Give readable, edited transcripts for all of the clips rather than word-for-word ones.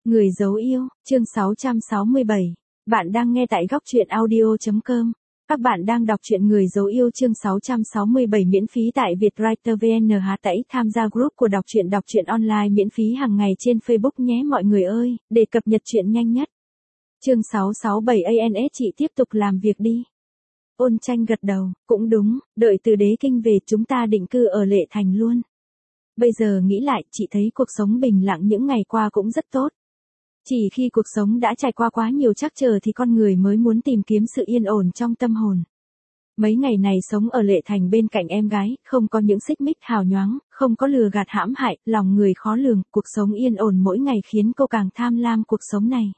Người dấu yêu, chương 667. Bạn đang nghe tại góc truyện audio.com. Các bạn đang đọc truyện Người dấu yêu chương 667 miễn phí tại Vietwriter VN. Hãy tham gia group của đọc truyện online miễn phí hàng ngày trên Facebook nhé mọi người ơi, để cập nhật truyện nhanh nhất. Chương 667 ANS chị tiếp tục làm việc đi. Ôn Tranh gật đầu, cũng đúng, đợi từ Đế Kinh về chúng ta định cư ở Lệ Thành luôn. Bây giờ nghĩ lại, chị thấy cuộc sống bình lặng những ngày qua cũng rất tốt. Chỉ khi cuộc sống đã trải qua quá nhiều trắc trở thì con người mới muốn tìm kiếm sự yên ổn trong tâm hồn. Mấy ngày này sống ở Lệ Thành bên cạnh em gái, không có những xích mích hào nhoáng, không có lừa gạt hãm hại, lòng người khó lường, cuộc sống yên ổn mỗi ngày khiến cô càng tham lam cuộc sống này.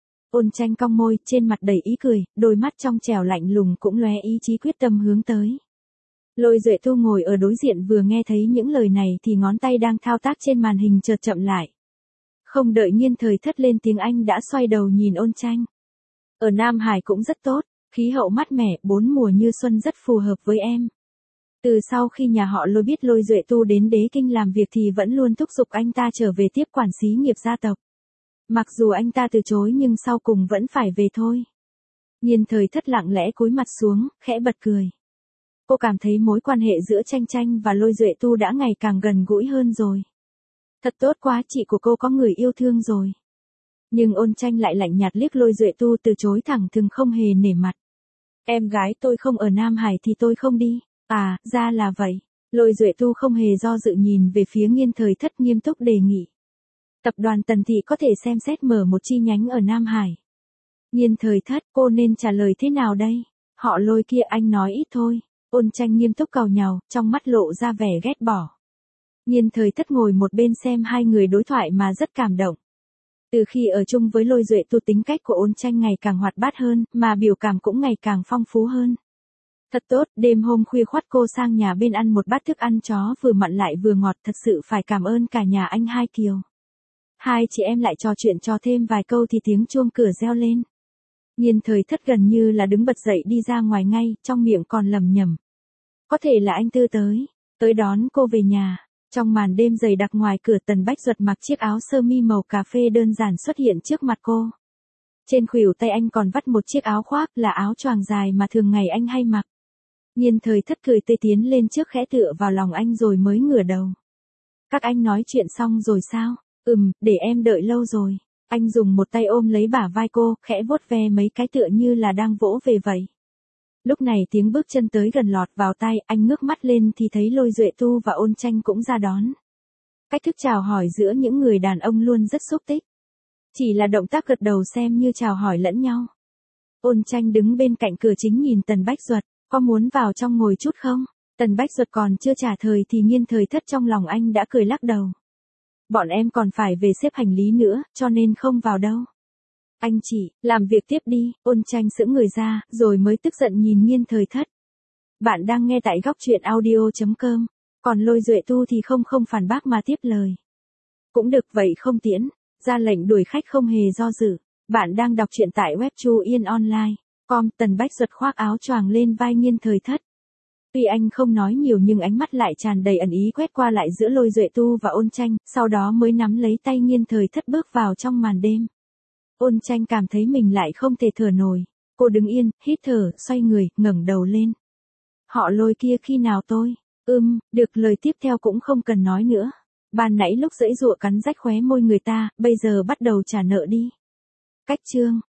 Ôn Tranh cong môi, trên mặt đầy ý cười, đôi mắt trong trẻo lạnh lùng cũng lóe ý chí quyết tâm hướng tới. Lôi Duệ Tu ngồi ở đối diện vừa nghe thấy những lời này thì ngón tay đang thao tác trên màn hình chợt chậm lại. Không đợi Nhiên Thời Thất lên tiếng anh đã xoay đầu nhìn Ôn Tranh. Ở Nam Hải cũng rất tốt, khí hậu mát mẻ, bốn mùa như xuân rất phù hợp với em. Từ sau khi nhà họ Lôi biết Lôi Duệ Tu đến Đế Kinh làm việc thì vẫn luôn thúc giục anh ta trở về tiếp quản xí nghiệp gia tộc. Mặc dù anh ta từ chối nhưng sau cùng vẫn phải về thôi. Nhiên Thời Thất lặng lẽ cúi mặt xuống, khẽ bật cười. Cô cảm thấy mối quan hệ giữa Tranh và Lôi Duệ Tu đã ngày càng gần gũi hơn rồi. Thật tốt quá, chị của cô có người yêu thương rồi. Nhưng Ôn Tranh lại lạnh nhạt liếc Lôi Duệ Tu từ chối thẳng thừng không hề nể mặt. Em gái tôi không ở Nam Hải thì tôi không đi. À, ra là vậy. Lôi Duệ Tu không hề do dự nhìn về phía Nhiên Thời Thất nghiêm túc đề nghị. Tập đoàn Tần Thị có thể xem xét mở một chi nhánh ở Nam Hải. Nhiên Thời Thất, cô nên trả lời thế nào đây? Họ Lôi kia anh nói ít thôi. Ôn Tranh nghiêm túc càu nhàu, trong mắt lộ ra vẻ ghét bỏ. Nhiên Thời Thất ngồi một bên xem hai người đối thoại mà rất cảm động. Từ khi ở chung với Lôi Duệ Tu tính cách của Ôn Tranh ngày càng hoạt bát hơn, mà biểu cảm cũng ngày càng phong phú hơn. Thật tốt, đêm hôm khuya khoắt cô sang nhà bên ăn một bát thức ăn chó vừa mặn lại vừa ngọt, thật sự phải cảm ơn cả nhà anh Hai Kiều. Hai chị em lại trò chuyện cho thêm vài câu thì tiếng chuông cửa reo lên. Nhiên Thời Thất gần như là đứng bật dậy đi ra ngoài ngay, trong miệng còn lẩm nhẩm. Có thể là anh Tư tới đón cô về nhà. Trong màn đêm dày đặc ngoài cửa Tần Bách Duật mặc chiếc áo sơ mi màu cà phê đơn giản xuất hiện trước mặt cô. Trên khuỷu tay anh còn vắt một chiếc áo khoác là áo choàng dài mà thường ngày anh hay mặc. Nhiên Thời Thất cười tươi tiến lên trước khẽ tựa vào lòng anh rồi mới ngửa đầu. Các anh nói chuyện xong rồi sao? Để em đợi lâu rồi. Anh dùng một tay ôm lấy bả vai cô, khẽ vuốt ve mấy cái tựa như là đang vỗ về vậy. Lúc này tiếng bước chân tới gần lọt vào tai, anh ngước mắt lên thì thấy Lôi Duệ Tu và Ôn Tranh cũng ra đón. Cách thức chào hỏi giữa những người đàn ông luôn rất xúc tích. Chỉ là động tác gật đầu xem như chào hỏi lẫn nhau. Ôn Tranh đứng bên cạnh cửa chính nhìn Tần Bách Duật, có muốn vào trong ngồi chút không? Tần Bách Duật còn chưa trả lời thì Nhiên Thời Thất trong lòng anh đã cười lắc đầu. Bọn em còn phải về xếp hành lý nữa, cho nên không vào đâu. Anh chị, làm việc tiếp đi. Ôn Tranh sững người ra, rồi mới tức giận nhìn Nhiên Thời Thất. Bạn đang nghe tại góc truyện audio.com, còn Lôi Duệ Tu thì không phản bác mà tiếp lời. Cũng được vậy không tiễn, ra lệnh đuổi khách không hề do dự. Bạn đang đọc truyện tại web Chu Yên Online.com. Tần Bách Duật khoác áo choàng lên vai Nhiên Thời Thất. Tuy anh không nói nhiều nhưng ánh mắt lại tràn đầy ẩn ý quét qua lại giữa Lôi Duệ Tu và Ôn Tranh, sau đó mới nắm lấy tay Nhiên Thời Thất bước vào trong màn đêm. Ôn Tranh cảm thấy mình lại không thể thở nổi. Cô đứng yên, hít thở, xoay người, ngẩng đầu lên. Họ Lôi kia khi nào tôi? Được, lời tiếp theo cũng không cần nói nữa. Ban nãy lúc giãy giụa cắn rách khóe môi người ta, bây giờ bắt đầu trả nợ đi. Cách chương